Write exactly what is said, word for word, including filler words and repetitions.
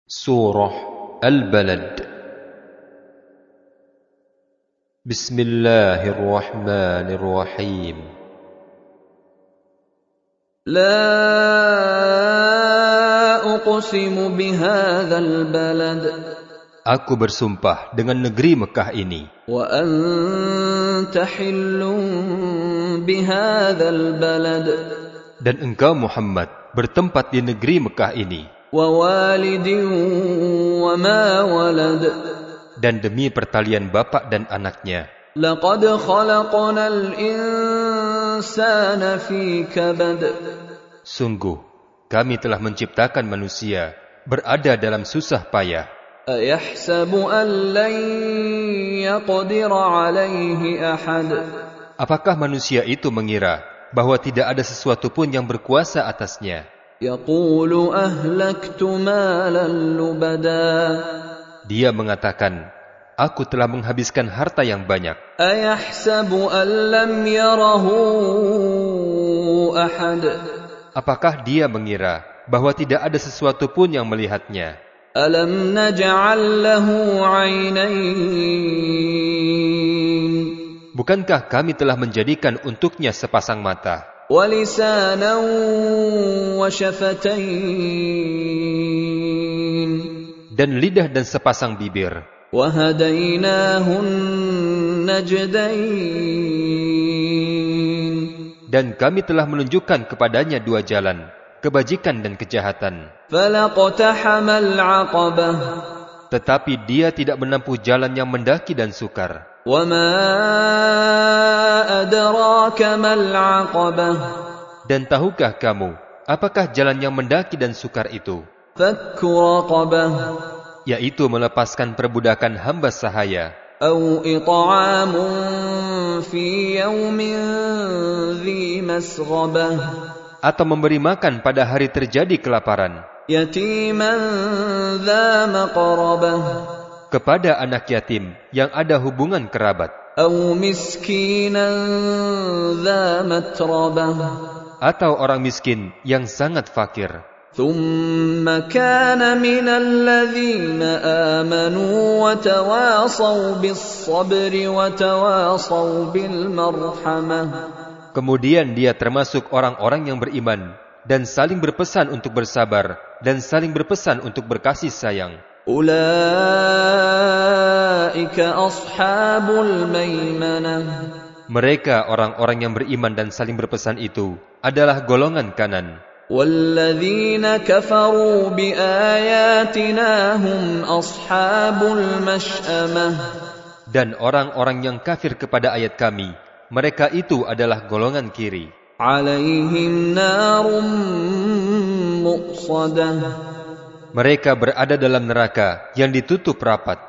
Surah Al-Balad. Bismillahirrahmanirrahim. La uqsimu bihadzal balad. Aku bersumpah dengan negeri Mekah ini. Wa anta hillun bihadzal balad. Dan engkau Muhammad bertempat di negeri Mekah ini. Wa walidin wa ma walad. Dan demi pertalian bapak dan anaknya. Laqad khalaqnal insana fi kabad. Sungguh, kami telah menciptakan manusia berada dalam susah payah. Ayahsabu an lan yaqdira alaihi ahad. Apakah manusia itu mengira bahwa tidak ada sesuatu pun yang berkuasa atasnya? Yaqulu ahlaktu malan lubada. Dia mengatakan, aku telah menghabiskan harta yang banyak. Ayahsabu an lam yarahu ahad. Apakah dia mengira bahwa tidak ada sesuatu pun yang melihatnya? Alam naj'al lahu 'ainayn. Bukankah kami telah menjadikan untuknya sepasang mata? Wa lisanan wa shafatayn. Dan lidah dan sepasang bibir. Wa hadaynahun najdayn. Dan kami telah menunjukkan kepadanya dua jalan, kebajikan dan kejahatan. Falaqtahamal 'aqabah. Tetapi dia tidak menempuh jalan yang mendaki dan sukar. Wa ma adraka mal 'aqabah. Dan tahukah kamu, apakah jalan yang mendaki dan sukar itu? Fakku raqabah. Yaitu melepaskan perbudakan hamba sahaya. Au it'amun fi yawmin dhi masghabah. Atau memberi makan pada hari terjadi kelaparan. Yatiman dha maqrabah. Kepada anak yatim yang ada hubungan kerabat. Au miskinan dha matrabah. Atau orang miskin yang sangat fakir. Thumma kana minal ladzina amanu wa tawasaw bis sabri wa tawasaw bil marhamah. Kemudian dia termasuk orang-orang yang beriman dan saling berpesan untuk bersabar dan saling berpesan untuk berkasih sayang. Ulaika ashabul maimanah. Mereka orang-orang yang beriman dan saling berpesan itu adalah golongan kanan. Walladzina kafaru biayatina hum ashabul mash'amah. Dan orang-orang yang kafir kepada ayat kami, mereka itu adalah golongan kiri. Alaihim narum muqsadah. Mereka berada dalam neraka yang ditutup rapat.